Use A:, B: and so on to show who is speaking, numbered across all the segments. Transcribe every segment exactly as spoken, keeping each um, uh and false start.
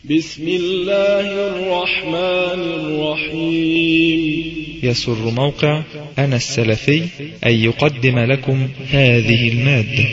A: بسم الله الرحمن الرحيم.
B: يسر موقع أنا السلفي أن يقدم لكم هذه المادة.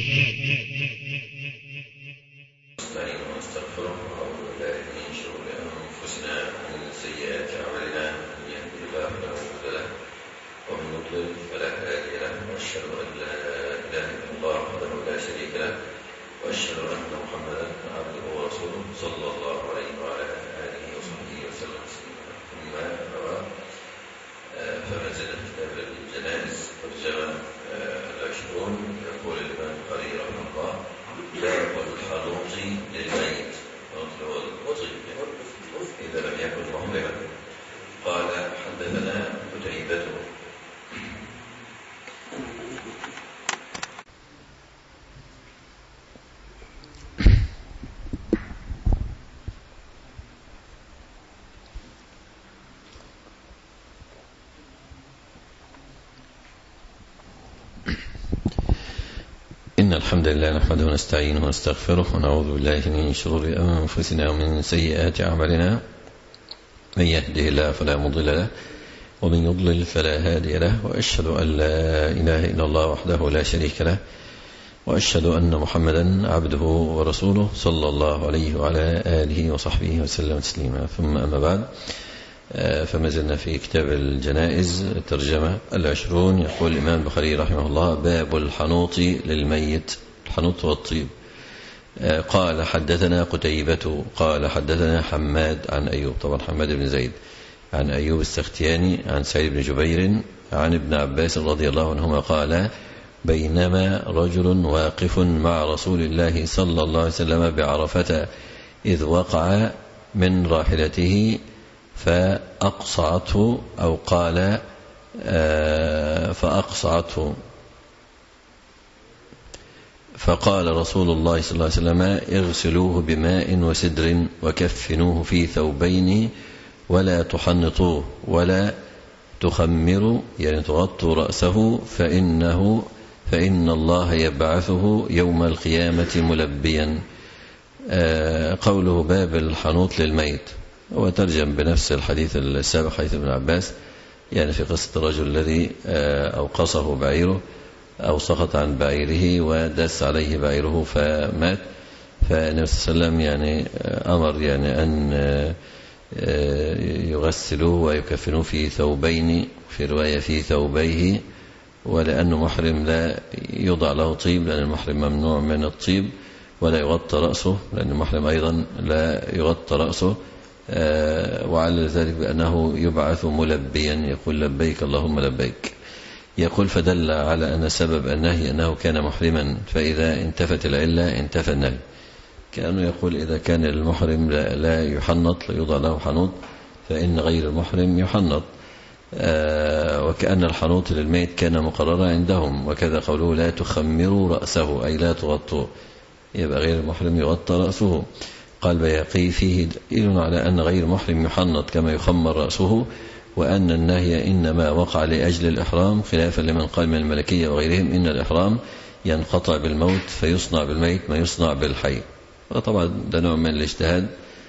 C: إن الحمد لله نحمده ونستعينه ونستغفره ونعوذ بالله من شرور أنفسنا ومن سيئات أعمالنا. من يهده الله فلا مضل له ومن يضلل فلا هادي له، وأشهد أن لا إله إلا الله وحده لا شريك له، وأشهد أن محمدا عبده ورسوله صلى الله عليه وعلى آله وصحبه وسلم تسليما. ثم أما بعد، فما زلنا في كتاب الجنائز الترجمة العشرون. يقول الإمام البخاري رحمه الله: باب الحنوط للميت، الحنوط والطيب. قال حدثنا قتيبة قال حدثنا حماد عن أيوب، طبعا حماد بن زيد، عن أيوب السختياني عن سعيد بن جبير عن ابن عباس رضي الله عنهما قال: بينما رجل واقف مع رسول الله صلى الله عليه وسلم بعرفة إذ وقع من راحلته فأقصعته، أو قال فأقصعته، فقال رسول الله صلى الله عليه وسلم: اغسلوه بماء وسدر وكفنوه في ثوبين ولا تحنطوه ولا تخمروا، يعني تغطوا رأسه، فإنه فإن الله يبعثه يوم القيامة ملبيا. قوله باب الحنوط للميت هو ترجم بنفس الحديث السابق، حديث ابن عباس، يعني في قصة الرجل الذي أوقصه بعيره أو سقط عن بعيره ودس عليه بعيره فمات. فالنبي صلى الله عليه وسلم يعني أمر يعني أن يغسلوه ويكفنوه في ثوبين، في رواية في ثوبيه، ولأنه محرم لا يوضع له طيب، لأن المحرم ممنوع من الطيب، ولا يغطى رأسه، لأن المحرم أيضا لا يغطى رأسه. وعلى ذلك بأنه يبعث ملبيا، يقول لبيك اللهم لبيك. يقول فدل على أن سبب النهي أنه كان محرما، فإذا انتفت العلة انتفى النهي. كأنه يقول إذا كان المحرم لا يحنط، لا يوضع له حنوط، فإن غير المحرم يحنط. وكأن الحنوط للميت كان مقررا عندهم، وكذا قوله لا تخمروا رأسه، أي لا تغطوه، يبقى غير المحرم يغطى رأسه. قال بيقي فيه دليل على أن غير محرم يحنط كما يخمر رأسه، وأن النهي إنما وقع لأجل الإحرام، خلافا لمن قال من الملكية وغيرهم إن الإحرام ينقطع بالموت فيصنع بالميت ما يصنع بالحي. وطبعا ده نوع من الاجتهاد،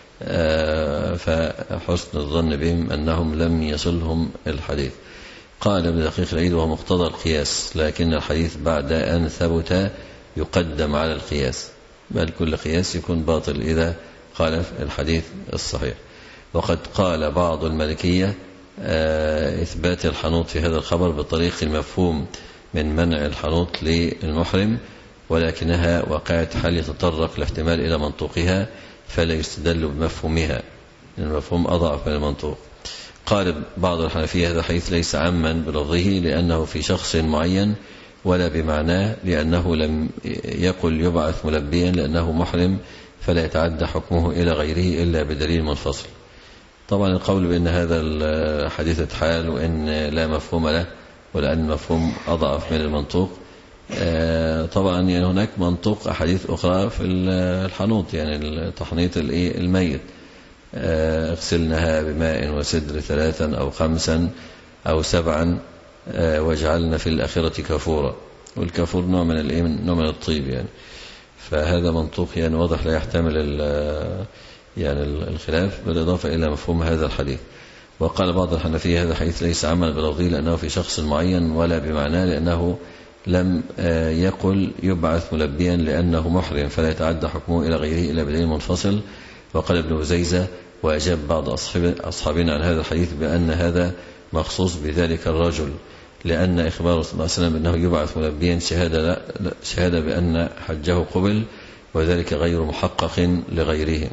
C: فحسن الظن بهم أنهم لم يصلهم الحديث. قال ابن دقيق العيد: وهو مقتضى القياس، لكن الحديث بعد أن ثبت يقدم على القياس، بل كل قياس يكون باطل إذا خالف الحديث الصحيح. وقد قال بعض المالكية إثبات الحنوط في هذا الخبر بطريق المفهوم من منع الحنوط للمحرم، ولكنها وقعت حال يتطرق الاحتمال إلى منطوقها، فلا يستدل بمفهومها، المفهوم أضعف من المنطوق. قال بعض الحنفية: هذا حديث ليس عاما بلفظه لأنه في شخص معين، ولا بمعناه لأنه لم يقل يبعث ملبيا لأنه محرم، فلا يتعدى حكمه إلى غيره إلا بدليل منفصل. طبعا القول بأن هذا الحديث حال وأن لا مفهوم له، ولأن المفهوم أضعف من المنطوق. طبعا يعني هناك منطوق أحاديث أخرى في الحنوط، يعني تحنيط الميت: اغسلنها بماء وسدر ثلاثا أو خمسا أو سبعا واجعلنا في الآخرة كفورا. والكفور نوع من نوع من الطيب يعني. فهذا منطوق يعني واضح لا يحتمل يعني الخلاف بالإضافة إلى مفهوم هذا الحديث. وقال بعض الحنفية هذا الحديث ليس عاما بلفظه لأنه في شخص معين ولا بمعناه، لأنه لم يقل يبعث ملبيا لأنه محرم فلا يتعدى حكمه إلى غيره إلا بدليل منفصل. وقال ابن وزيزة وأجاب بعض أصحابنا عن هذا الحديث بأن هذا مخصوص بذلك الرجل، لأن إخباره صلى الله عليه وسلم أنه يبعث ملبيا شهادة, شهادة بأن حجه قبل، وذلك غير محقق لغيره.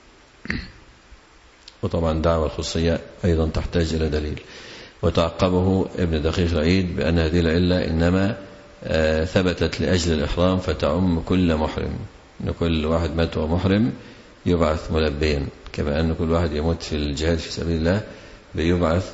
C: وطبعا دعوة الخصوصية أيضا تحتاج إلى دليل. وتعقبه ابن دقيق العيد بأن هذه العلة إنما ثبتت لأجل الإحرام فتعم كل محرم، أن كل واحد مات ومحرم يبعث ملبيا، كما أن كل واحد يموت في الجهاد في سبيل الله بيبعث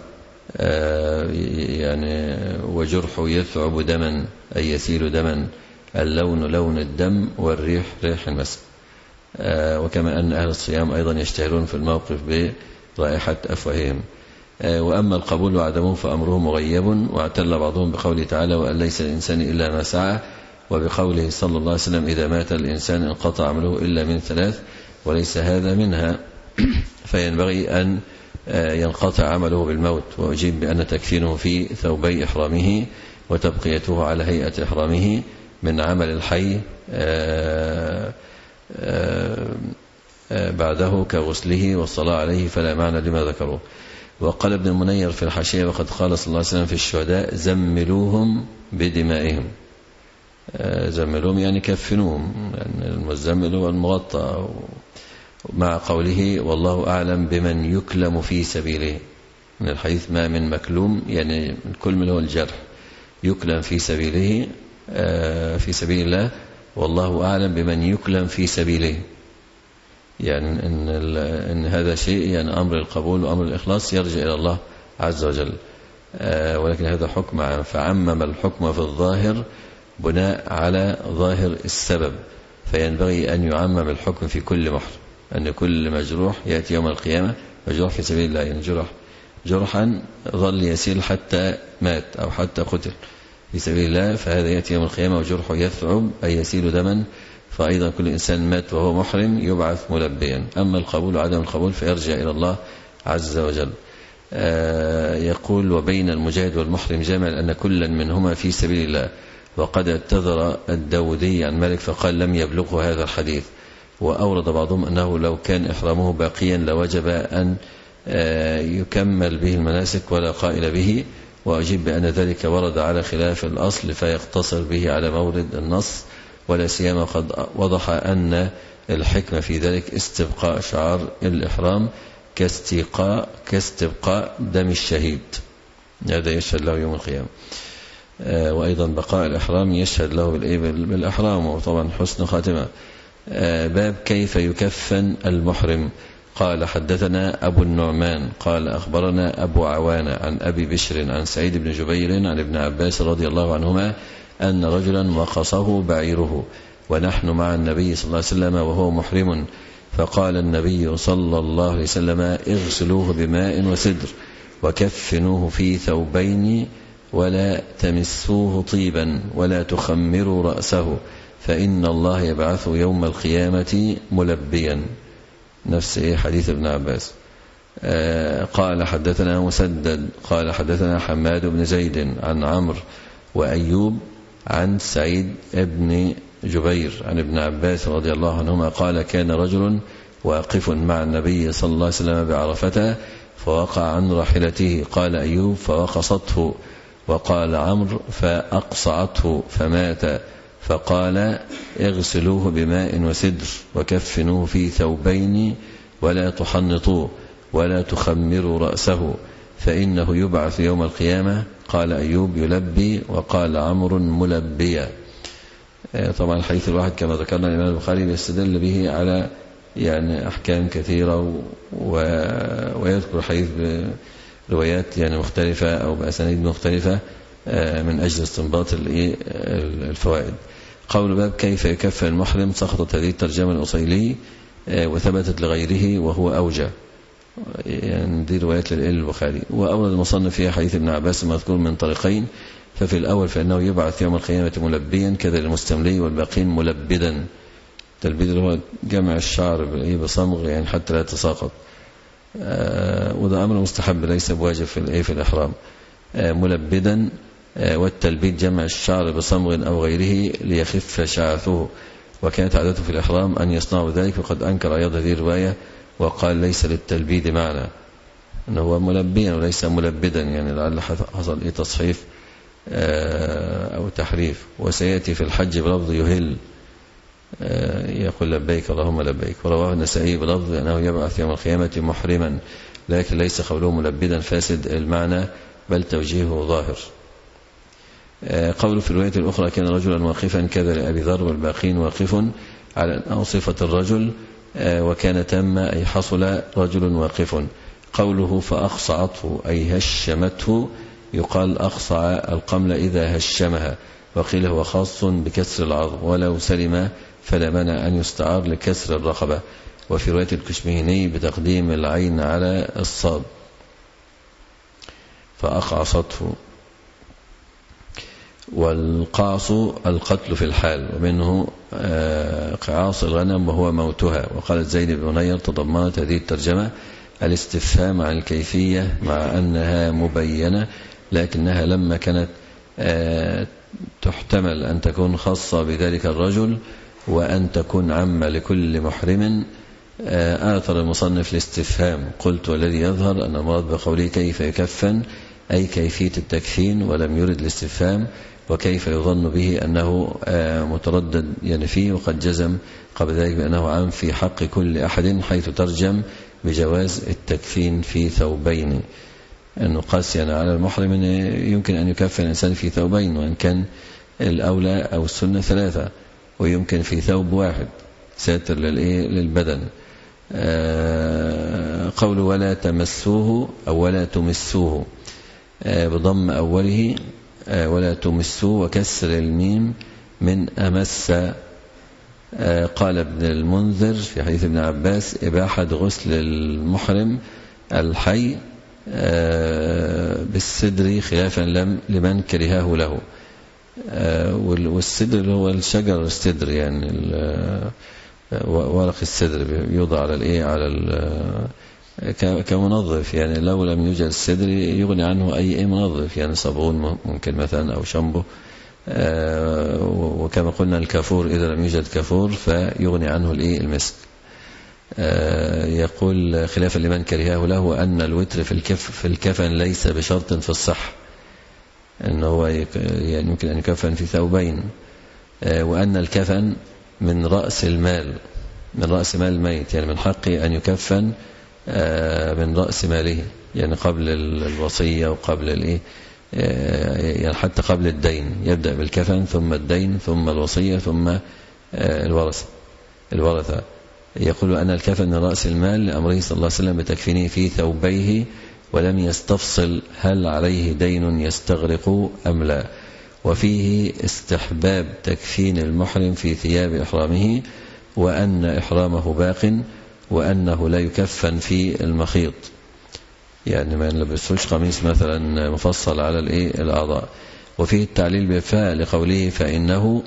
C: يعني وجرحه يثعب دما أي يسيل دما، اللون لون الدم والريح ريح المسك. وكما أن أهل الصيام أيضا يشتهرون في الموقف برائحة أفواههم. وأما القبول وعدمه فأمره مغيب. واعتل بعضهم بقوله تعالى وأن ليس الإنسان إلا ما سعى، وبقوله صلى الله عليه وسلم إذا مات الإنسان انقطع عمله إلا من ثلاث، وليس هذا منها، فينبغي أن ينقطع عمله بالموت. وأجيب بأن تكفينه في ثوبي إحرامه وتبقيته على هيئة إحرامه من عمل الحي بعده كغسله والصلاة عليه فلا معنى لما ذكروه. وقال ابن المنير في الحاشية وقد قال صلى الله عليه وسلم في الشهداء زملوهم بدمائهم. زملوهم يعني كفنوهم، يعني المزمل هو المغطى، مع قوله والله أعلم بمن يكلم في سبيله، من الحديث ما من مكلوم يعني كل من هو الجرح، يكلم في سبيله في سبيل الله، والله أعلم بمن يكلم في سبيله، يعني إن, إن هذا شيء يعني أمر القبول وأمر الإخلاص يرجع إلى الله عز وجل. ولكن هذا حكم عام، فعمم الحكم في الظاهر بناء على ظاهر السبب، فينبغي أن يعمم الحكم في كل محرم، أن كل مجروح يأتي يوم القيامة مجروح في سبيل الله، يعني جرح جرحا ظل يسيل حتى مات أو حتى قتل في سبيل الله، فهذا يأتي يوم القيامة وجرحه يثعب أي يسيل دما، فأيضا كل إنسان مات وهو محرم يبعث ملبيا. أما القبول وعدم القبول فيرجع إلى الله عز وجل. آه يقول وبين المجاهد والمحرم جامع أن كلا منهما في سبيل الله. وقد اعتذر الداودي عن مالك فقال لم يبلغه هذا الحديث. وأورد بعضهم أنه لو كان إحرامه باقيا لوجب أن آه يكمل به المناسك ولا قائل به. وأجيب بأن ذلك ورد على خلاف الأصل فيقتصر به على مورد النص، ولا سيما قد وضح أن الحكمة في ذلك استبقاء شعار الإحرام كاستبقاء كاستبقاء دم الشهيد، هذا يشهد له يوم القيامة. وأيضا بقاء الإحرام يشهد له بالإحرام، وطبعا حسن خاتمة. باب كيف يكفن المحرم. قال حدثنا أبو النعمان قال أخبرنا أبو عوانة عن أبي بشر عن سعيد بن جبير عن ابن عباس رضي الله عنهما أن رجلا وقصه بعيره ونحن مع النبي صلى الله عليه وسلم وهو محرم، فقال النبي صلى الله عليه وسلم اغسلوه بماء وسدر وكفنوه في ثوبين ولا تمسوه طيبا ولا تخمروا رأسه فإن الله يبعث يوم القيامة ملبيا. نفس حديث ابن عباس. آه قال حدثنا مسدد قال حدثنا حماد بن زيد عن عمرو وأيوب عن سعيد بن جبير عن ابن عباس رضي الله عنهما قال كان رجل واقف مع النبي صلى الله عليه وسلم بعرفة فوقع عن راحلته، قال أيوب فوقصته، وقال عمرو فأقصعته فمات، فقال اغسلوه بماء وسدر وكفنوه في ثوبين ولا تحنطوه ولا تخمروا رأسه فإنه يبعث يوم القيامة. قال أيوب يلبي وقال عمرو ملبيا. طبعا الحديث الواحد كما ذكرنا الإمام البخاري بيستدل به على يعني أحكام كثيرة و... ويذكر حديث بروايات يعني مختلفة أو بأسانيد مختلفة من أجل استنباط الفوائد. قول باب كيف يكفن المحرم سقطت هذه الترجمة الأصيلي وثبتت لغيره وهو أوجه، يعني دي روايات للبخاري. وأورد المصنف فيها حديث ابن عباس المذكور من طريقين، ففي الأول فإنه يبعث يوم القيامة ملبيا كذا المستملي، والباقين ملبدا التلبيد اللي هو جمع الشعر بصمغ يعني حتى لا يتساقط، وده أمر مستحب ليس بواجب في في الإحرام. ملبدا، والتلبيد جمع الشعر بصمغ أو غيره ليخف شعثه، وكانت عادته في الإحرام أن يصنعوا ذلك، وقد أنكر عياض هذه الرواية وقال ليس للتلبيد معنى، أنه هو ملبيا وليس ملبدا، يعني لعل حصل إيه تصحيف أو تحريف. وسيأتي في الحج بلفظ يهل، يقول لبيك اللهم لبيك. ورواه النسائي بلفظ أنه يبعث يوم القيامة محرما، لكن ليس قوله ملبدا فاسد المعنى بل توجيهه ظاهر. قول في الرواية الأخرى كان رجلا واقفا كذا لأبي ذر والباقين واقف على أنه صفة الرجل، وكان تم أي حصل رجل واقف. قوله فأخصعته أي هشمته، يقال أخصع القمل إذا هشمها، وقيل هو خاص بكسر العظم، ولو سلم فلا منع أن يستعار لكسر الرقبة. وفي رواية الكشمهني بتقديم العين على الصاد فأقعصته. والقعص القتل في الحال، ومنه قعاص الغنم وهو موتها. وقالت زيد بن نير تضمنت هذه الترجمة الاستفهام عن الكيفية مع أنها مبينة، لكنها لما كانت تحتمل أن تكون خاصة بذلك الرجل وأن تكون عامة لكل محرم، آثر المصنف الاستفهام. قلت والذي يظهر أن المراد بقوله كيف يكفن أي كيفية التكفين، ولم يرد الاستفهام، وكيف يظن به أنه متردد ينفيه، وقد جزم قبل ذلك بأنه عام في حق كل أحد، حيث ترجم بجواز التكفين في ثوبين، أنه قاسيا على المحرم يمكن أن يكفن الإنسان في ثوبين، وإن كان الأولى أو السنة ثلاثة، ويمكن في ثوب واحد ساتر للبدن. قول ولا تمسوه أو ولا تمسوه بضم أوله ولا تمسوه وكسر الميم من أمس. قال ابن المنذر في حديث ابن عباس إباحة غسل المحرم الحي بالسدر خلافا لمن كرهه له. والسدر اللي هو الشجر السدر، يعني ورق السدر يوضع على الايه على كمنظف، يعني لو لم يوجد السدر يغني عنه اي منظف، يعني صابون ممكن مثلا او شامبو. وكما قلنا الكافور اذا لم يوجد كافور فيغني عنه الايه المسك. يقول خلافا لمن كرهه له أن الوتر في الكف في الكفن ليس بشرط في الصح، أنه هو يعني يمكن أن يكفن في ثوبين، وأن الكفن من رأس المال من رأس مال الميت، يعني من حقه أن يكفن من رأس ماله، يعني قبل الوصية وقبل الإيه، يعني حتى قبل الدين، يبدأ بالكفن ثم الدين ثم الوصية ثم الورثة الورثة يقول أن الكفن من رأس المال لأمره صلى الله عليه وسلم بتكفينه في ثوبيه، ولم يستفصل هل عليه دين يستغرق أم لا. وفيه استحباب تكفين المحرم في ثياب إحرامه، وأن إحرامه باق، وأنه لا يكفن في المخيط، يعني ما نلبسوش قميص مثلا مفصل على الأعضاء. وفيه التعليل بفاء لقوله فإنه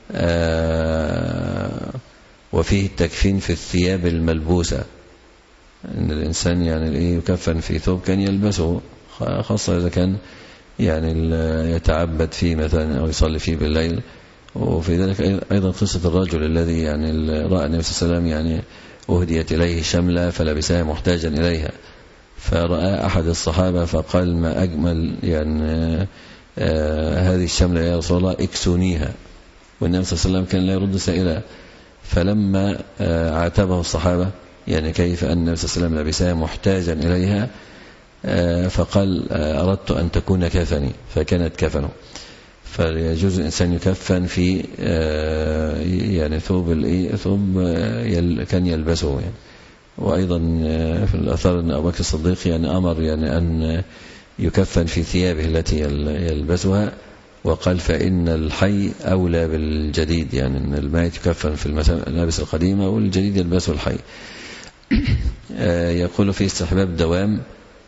C: آه وفيه التكفين في الثياب الملبوسة، أن الإنسان يعني يكفن في ثوب كان يلبسه، خاصة إذا كان يعني يتعبد فيه مثلا أو يصلي فيه بالليل. وفي ذلك أيضا قصة الرجل الذي يعني رأى النبي صلى الله عليه وسلم يعني أهديت إليه شملة فلبسها محتاجا إليها، فرأى أحد الصحابة فقال ما أجمل يعني آه هذه الشملة يا رسول الله اكسونيها، والنبي صلى الله عليه وسلم كان لا يرد سائلا. فلما آه عاتبه الصحابة يعني كيف أن النبي صلى الله عليه وسلم لبسها محتاجا إليها، آه فقال آه أردت أن تكون كفني، فكانت كفنه. فيجوز الإنسان يكفن في آه يعني ثوب ثوب آه كان يلبسه يعني. وأيضا في الأثر أن أبو بكر الصديق يعني أمر يعني أن يكفن في ثيابه التي يلبسها، وقال فإن الحي أولى بالجديد، يعني أن الميت يكفن في الملابس القديمة والجديد يلبسه الحي. يقول في استحباب دوام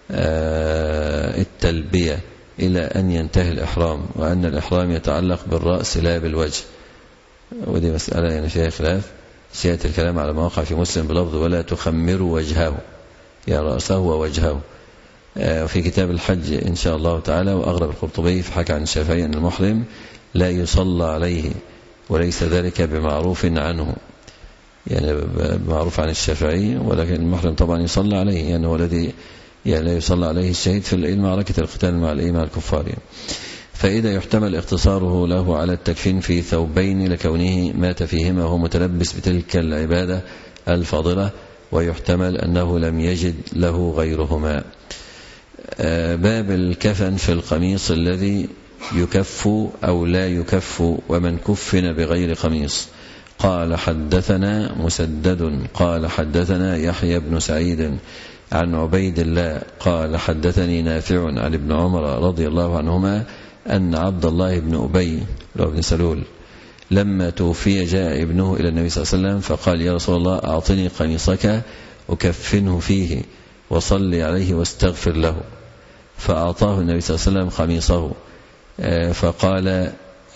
C: التلبية إلى أن ينتهي الإحرام، وأن الإحرام يتعلق بالرأس لا بالوجه، ودي مسألة يعني فيها خلاف، سيأتي الكلام على ما وقع في مسلم بلفظ ولا تخمروا وجهه، يا رأسه ووجهه. في كتاب الحج إن شاء الله تعالى. وأغرب القرطبي فحكى عن الشافعي أن المحرم لا يصلى عليه وليس ذلك بمعروف عنه، يعني بمعروف عن الشافعي، ولكن المحرم طبعا يصلى عليه، يعني هو الذي يعني لا يصلى عليه الشهيد في المعركة القتال مع مع الكفار يعني. فإذا يحتمل اختصاره له على التكفين في ثوبين لكونه مات فيهما وهو متلبس بتلك العبادة الفاضلة، ويحتمل أنه لم يجد له غيرهما. باب الكفن في القميص الذي يكف أو لا يكف ومن كفن بغير قميص. قال حدثنا مسدد قال حدثنا يحيى بن سعيد عن عبيد الله قال حدثني نافع عن ابن عمر رضي الله عنهما أن عبد الله بن أبي بن سلول لما توفي جاء ابنه إلى النبي صلى الله عليه وسلم فقال يا رسول الله أعطني قميصك أكفنه فيه وصلي عليه واستغفر له. فأعطاه النبي صلى الله عليه وسلم قميصه فقال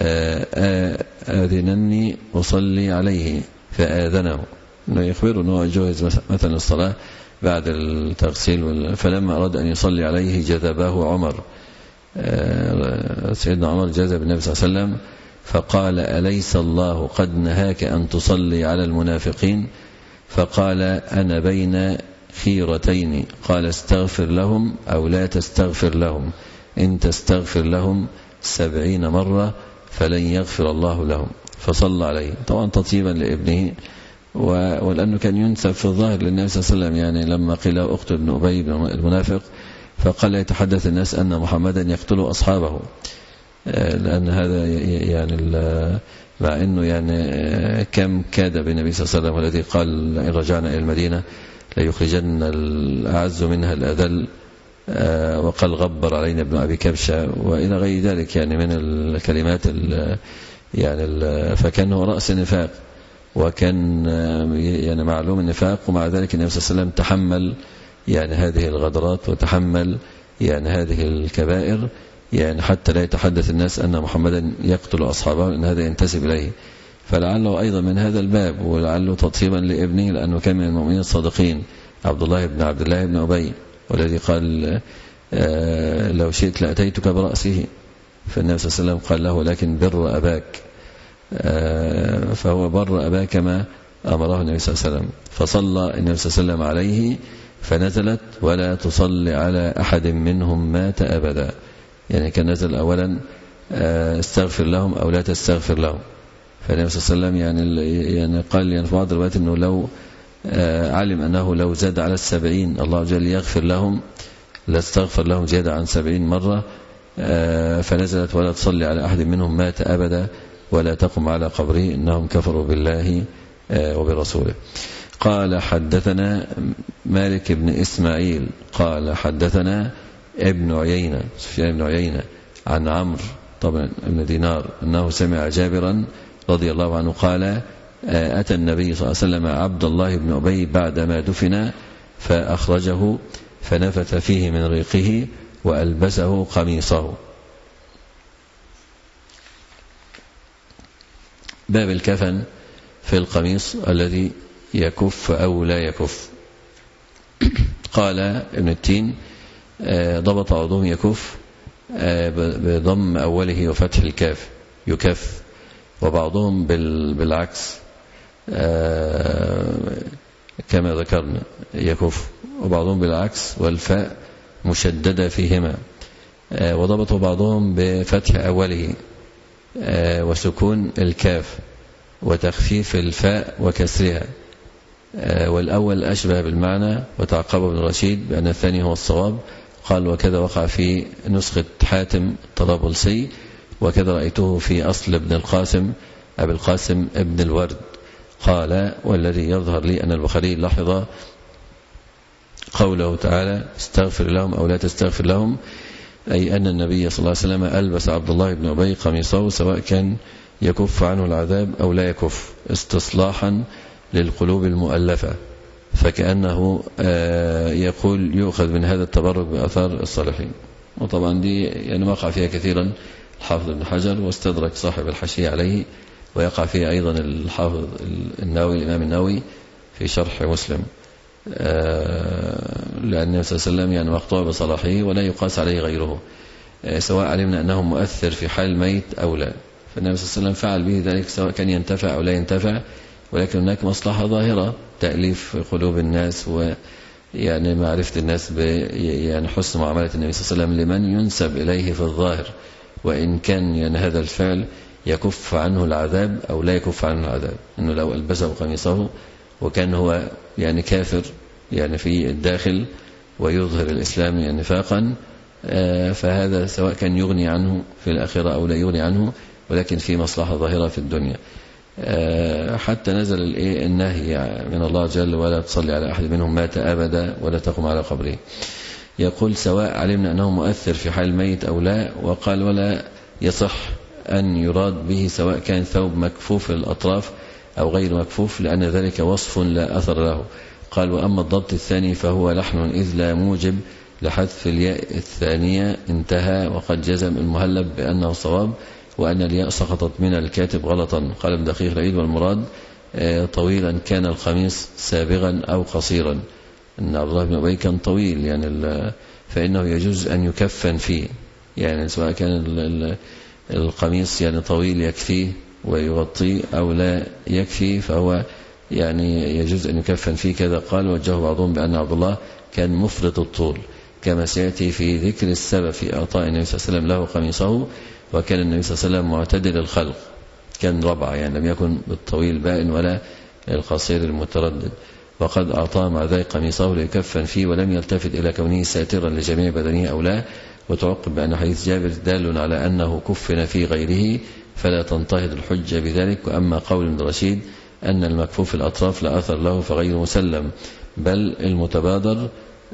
C: آذنني أصلي عليه فآذنه، إنه يخبره أنه جوز مثلا الصلاة بعد التغسيل. فلما أراد أن يصلي عليه جذبه عمر، سيدنا عمر جذب النبي صلى الله عليه وسلم فقال أليس الله قد نهاك أن تصلي على المنافقين؟ فقال أنا بين خيرتين، قال استغفر لهم أو لا تستغفر لهم، إن تستغفر لهم سبعين مرة فلن يغفر الله لهم. فصلى عليه طبعا تطيبا لابنه، ولأنه كان ينسب في الظاهر للنبي صلى الله عليه وسلم، يعني لما قيل أخت ابن أبي المنافق فقال يتحدث الناس أن محمدا يقتل أصحابه، لأن هذا يعني مع أنه يعني كم كاد بالنبي صلى الله عليه وسلم والذي قال إن رجعنا إلى المدينة ليخرجن الأعز منها الأذل، وقال غبر علينا ابن أبي كبشة وإلى غير ذلك يعني من الكلمات يعني ال فكان هو رأس النفاق، وكان يعني معلوم النفاق، ومع ذلك النبي صلى الله عليه وسلم تحمل يعني هذه الغدرات وتحمل يعني هذه الكبائر، يعني حتى لا يتحدث الناس أن محمدا يقتل أصحابه، لأن هذا ينتسب إليه. فلعله أيضا من هذا الباب، ولعله تطيبا لابنه، لأنه كان من المؤمنين الصادقين عبد الله بن عبد الله بن أبي، والذي قال آه لو شئت لأتيتك برأسه، فالنبي صلى الله عليه وسلم قال له لكن بر أباك، آه فهو بر أباك كما أمره النبي صلى الله عليه وسلم. فصلى النبي صلى الله عليه وسلم عليه فنزلت ولا تصلي على أحد منهم مات أبدا، يعني كان نزل أولا آه استغفر لهم أو لا تستغفر لهم. فالنبي صلى الله عليه وسلم يعني, يعني قال يعني في بعض الروايات أنه لو آه علم أنه لو زاد على السبعين الله عز وجل يغفر لهم لاستغفر لهم زيادة عن سبعين مرة، آه فنزلت ولا تصلي على أحد منهم مات أبدا ولا تقم على قبره إنهم كفروا بالله آه وبرسوله. قال حدثنا مالك بن إسماعيل قال حدثنا ابن عيينة سفيان بن عيينة عن عمرو طبعا ابن دينار أنه سمع جابرا رضي الله عنه قال أتى النبي صلى الله عليه وسلم عبد الله بن أبي بعدما دفن فأخرجه فنفث فيه من ريقه وألبسه قميصه. باب الكفن في القميص الذي يكف أو لا يكف. قال ابن التين ضبط بعضهم يكف بضم أوله وفتح الكاف يكف، وبعضهم بالعكس كما ذكرنا يكف، وبعضهم بالعكس والفاء مشددة فيهما، وضبط بعضهم بفتح أوله وسكون الكاف وتخفيف الفاء وكسرها، والأول أشبه بالمعنى، وتعقب ابن رشيد بأن الثاني هو الصواب. قال وكذا وقع في نسخة حاتم الطرابلسي، وكذا رأيته في أصل ابن القاسم أبي القاسم ابن الورد. قال والذي يظهر لي أن البخاري لاحظ قوله تعالى استغفر لهم أو لا تستغفر لهم، أي أن النبي صلى الله عليه وسلم ألبس عبد الله بن أبي قميصه سواء كان يكف عنه العذاب أو لا يكف، استصلاحا للقلوب المؤلفة، فكأنه يقول يؤخذ من هذا التبرك بأثار الصالحين. وطبعا دي يعني وقع فيها كثيرا حافظ ابن حجر، واستدرك صاحب الحاشية عليه ويقع فيه أيضا الحافظ النووي الإمام النووي في شرح مسلم، لأن النبي صلى الله عليه وسلم يعني مقطوع بصلاحه ولا يقاس عليه غيره، سواء علمنا أنه مؤثر في حال الميت أو لا. فالنبي صلى الله عليه وسلم فعل به ذلك سواء كان ينتفع أو لا ينتفع، ولكن هناك مصلحة ظاهرة تأليف قلوب الناس ويعني معرفة الناس يعني حسن معاملة النبي صلى الله عليه وسلم لمن ينسب إليه في الظاهر، وإن كان يعني هذا الفعل يكف عنه العذاب أو لا يكف عنه العذاب. إنه لو ألبسه قميصه وكان هو يعني كافر يعني في الداخل ويظهر الإسلام يعني نفاقا، فهذا سواء كان يغني عنه في الآخرة أو لا يغني عنه، ولكن في مصلحة ظاهرة في الدنيا. حتى نزل النهي من الله جل ولا تصلي على أحد منهم مات أبدا ولا تقم على قبره. يقول سواء علمنا أنه مؤثر في حال الميت أو لا، وقال ولا يصح أن يراد به سواء كان ثوب مكفوف الأطراف أو غير مكفوف، لأن ذلك وصف لا أثر له. قال وأما الضبط الثاني فهو لحن إذ لا موجب لحذف الياء الثانية انتهى، وقد جزم المهلب بأنه صواب وأن الياء سقطت من الكاتب غلطا. قال ابن دقيق العيد والمراد طويلا كان القميص سابغا أو قصيرا، أن عبد الله بن أبي كان طويل يعني فإنه يجوز أن يكفن فيه، يعني سواء كان القميص يعني طويل يكفيه ويغطيه أو لا يكفي فهو يعني يجوز أن يكفن فيه كذا. قال وجه بعضهم بأن عبد الله كان مفرط الطول، كما سيأتي في ذكر السبب في إعطاء النبي صلى الله عليه وسلم له قميصه. وكان النبي صلى الله عليه وسلم معتدل الخلق، كان ربع يعني لم يكن بالطويل بائن ولا القصير المتردد، وقد أعطاه مع ذلك قميصه ليكفن فيه ولم يلتفت إلى كونه ساترا لجميع بدنه أو لا. وتعقب بأن حديث جابر دال على أنه كفن في غيره فلا تنتهض الحجة بذلك. وأما قول ابن رشيد أن المكفوف الأطراف لا أثر له فغير مسلم، بل المتبادر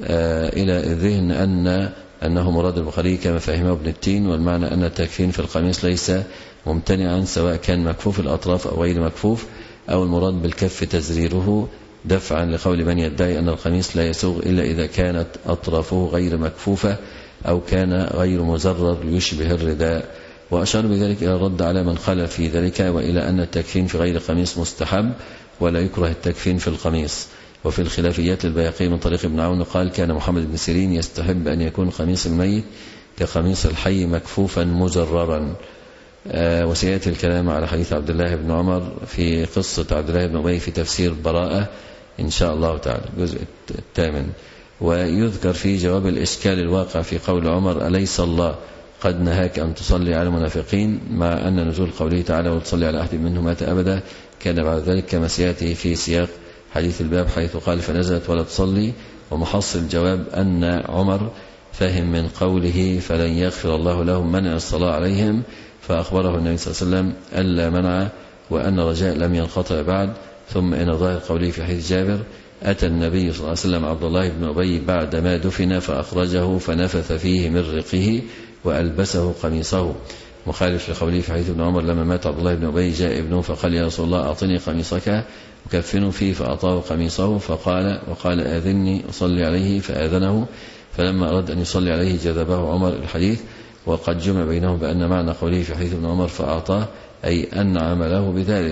C: إلى الذهن أن أنه مراد البخاري كما فهمه ابن التين، والمعنى أن التكفين في القميص ليس ممتنعا سواء كان مكفوف الأطراف أو غير مكفوف، أو المراد بالكف تزريره دفعا لقول من يدعي أن القميص لا يسوغ إلا إذا كانت أطرافه غير مكفوفة أو كان غير مزرر يشبه الرداء. وأشار بذلك إلى الرد على من خالف في ذلك، وإلى أن التكفين في غير قميص مستحب ولا يكره التكفين في القميص. وفي الخلافيات البيهقي من طريق ابن عون قال كان محمد بن سيرين يستحب أن يكون قميص الميت كقميص الحي مكفوفا مزررا. آه وسيأتي الكلام على حديث عبد الله بن عمر في قصة عبد الله بن أبي في تفسير براءة إن شاء الله تعالى الجزء الثامن. ويذكر في جواب الإشكال الواقع في قول عمر أليس الله قد نهاك أن تصلي على المنافقين، مع أن نزول قوله تعالى وتصلي على أحد منهم مات أبدا كان بعد ذلك كما سيأتي في سياق حديث الباب حيث قال فنزلت ولا تصلي. ومحصل الجواب أن عمر فهم من قوله فلن يغفر الله لهم منع الصلاة عليهم، فأخبره النبي صلى الله عليه وسلم ألا منع وأن رجاء لم ينقطع بعد. ثم إن ظاهر قوله في حديث جابر أتى النبي صلى الله عليه وسلم عبد الله بن أبي بعد ما دفن فأخرجه فنفث فيه من رقه وألبسه قميصه، مخالف لقوله في حديث ابن عمر لما مات عبد الله بن أبي جاء ابنه فقال يا رسول الله أعطني قميصك وكفنه فيه، فأعطاه قميصه فقال وقال آذني أصلي عليه فآذنه، فلما أراد أن يصلي عليه جذبه عمر الحديث. وقد جمع بينهم بأن معنى قوله في حديث ابن عمر فأعطاه أي أنعم له بذلك،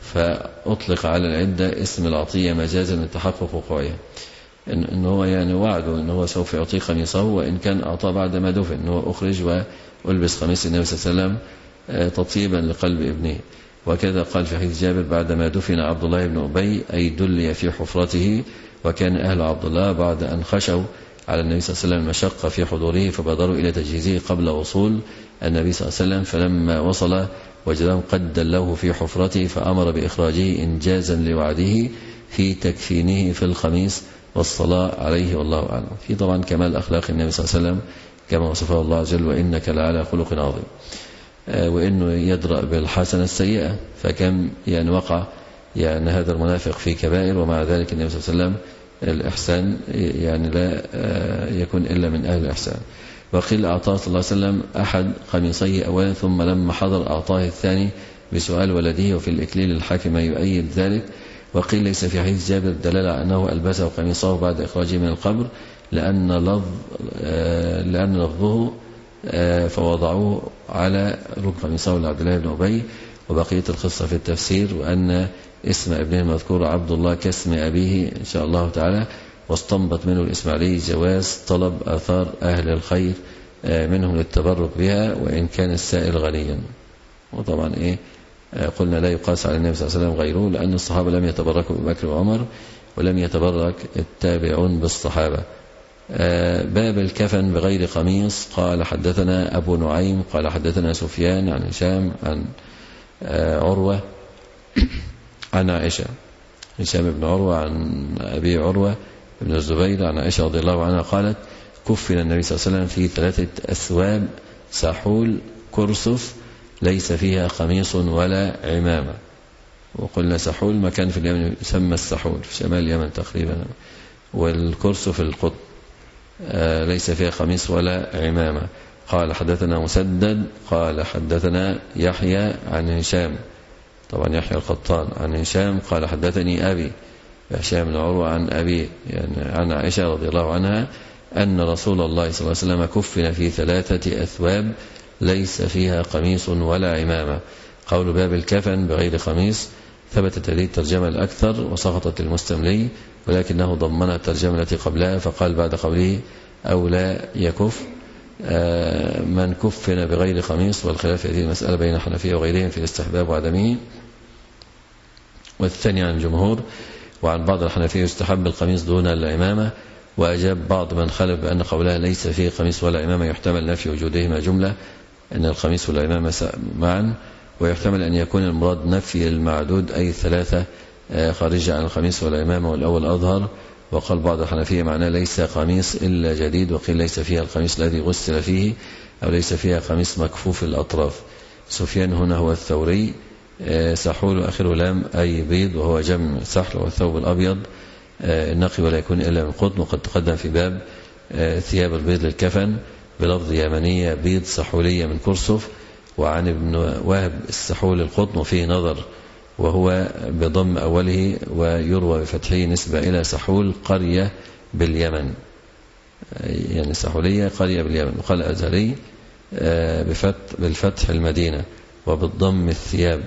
C: فأطلق على العدة اسم العطية مجازا لتحقق وقوعها، إن, إن هو يعني وعده إن هو سوف يعطيه قميصه، وإن كان أعطاه بعد ما دفن إن هو أخرج وألبس قميص النبي صلى الله عليه وسلم تطيبا لقلب ابنه. وكذا قال في حديث جابر بعدما دفن عبد الله بن أبي أي دلي في حفرته، وكان أهل عبد الله بعد أن خشوا على النبي صلى الله عليه وسلم المشقة في حضوره فبادروا إلى تجهيزه قبل وصول النبي صلى الله عليه وسلم، فلما وصل وجدهم قد دلوه في حفرته فأمر بإخراجه إنجازا لوعده في تكفينه في الخميس والصلاة عليه والله أعلم. في طبعا كمال أخلاق النبي صلى الله عليه وسلم كما وصفه الله عز وجل وإنك لعلى خلق عظيم، وإنه يدرأ بالحسنة السيئة، فكم يعني وقع يعني هذا المنافق في كبائر ومع ذلك النبي صلى الله عليه وسلم الإحسان يعني لا يكون إلا من أهل الإحسان. وقيل أعطاه صلى الله عليه وسلم أحد قميصيه أولا ثم لما حضر أعطاه الثاني بسؤال ولده، وفي الإكليل الحاكم يؤيد ذلك. وقيل ليس في حديث جابر دلالة على أنه ألبسه قميصه بعد إخراجه من القبر لأن لفظ لأن لفظه فوضعوه على ركب قميصه لعبد الله بن أبي، وبقية القصة في التفسير، وأن اسم ابنه المذكور عبد الله كاسم أبيه إن شاء الله تعالى، واستنبط منه الإسماعيلي جواز طلب آثار أهل الخير منهم للتبرك بها وإن كان السائل غنيا. وطبعا إيه قلنا لا يقاس على النبي صلى الله عليه وسلم غيره، لأن الصحابة لم يتبركوا بأبي بكر وعمر، ولم يتبرك التابعون بالصحابة. باب الكفن بغير قميص. قال حدثنا أبو نعيم قال حدثنا سفيان عن هشام عن عروة عن عائشة، هشام بن عروة عن أبي عروة بن الزبير عن عائشة رضي الله عنها قالت كفن النبي صلى الله عليه وسلم في ثلاثة أثواب سحول كرسف ليس فيها قميص ولا عمامة. وقلنا سحول مكان في اليمن يسمى السحول في شمال اليمن تقريبا، والكرسف القطب ليس فيها قميص ولا عمامة. قال حدثنا مسدد قال حدثنا يحيى عن هشام، طبعا يحيى القطان عن هشام قال حدثني أبي هشام بن عروة عن أبي يعني عن عائشة رضي الله عنها أن رسول الله صلى الله عليه وسلم كفن في ثلاثة أثواب ليس فيها قميص ولا عمامة. قول باب الكفن بغير قميص ثبتت هذه الترجمة الأكثر وسقطت المستملي، ولكنه ضمن الترجمة التي قبلها فقال بعد قوله أو لا يكف من كفن بغير قميص، والخلاف في هذه المسألة بين الحنفية وغيرهم في الاستحباب وعدمه. والثاني عن الجمهور وعن بعض الحنفية يستحب القميص دون العمامة. وأجاب بعض من خلف بأن قولها ليس فيه قميص ولا عمامة يحتمل نفي وجودهما جملة، أن القميص والعمامة معا، ويحتمل أن يكون المراد نفي المعدود أي ثلاثة خارجة عن القميص والعمامة، والأول أظهر. وقال بعض الحنفية معناه ليس قميص إلا جديد، وقيل ليس فيها القميص الذي غسل فيه، أو ليس فيها قميص مكفوف الأطراف. سفيان هنا هو الثوري. سحول آخره لام أي بيض، وهو جمع سحل والثوب الأبيض النقي ولا يكون إلا من قطن. وقد تقدم في باب ثياب البيض للكفن بلفظ يمنية بيض سحولية من كرسف. وعن ابن وهب السحول القطن وفيه نظر، وهو بضم أوله ويروى بفتحه نسبة إلى سحول قرية باليمن، يعني سحولية قرية باليمن. وقال الأزهري بالفتح المدينة وبالضم الثياب.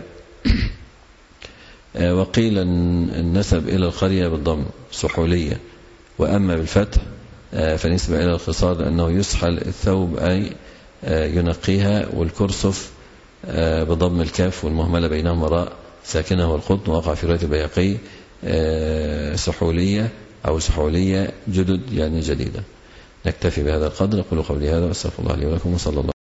C: وقيل النسب إلى القرية بالضم سحولية، وأما بالفتح فنسبة إلى الخصار لأنه يسحل الثوب أي ينقيها. والكرسف بضم الكاف والمهملة بينهما راء ساكنه والقطن. وقع في رواية البيهقي سحولية أو سحولية جدد يعني جديدة. نكتفي بهذا القدر. أقول قولي هذا وأستغفر الله لي ولكم وصلى الله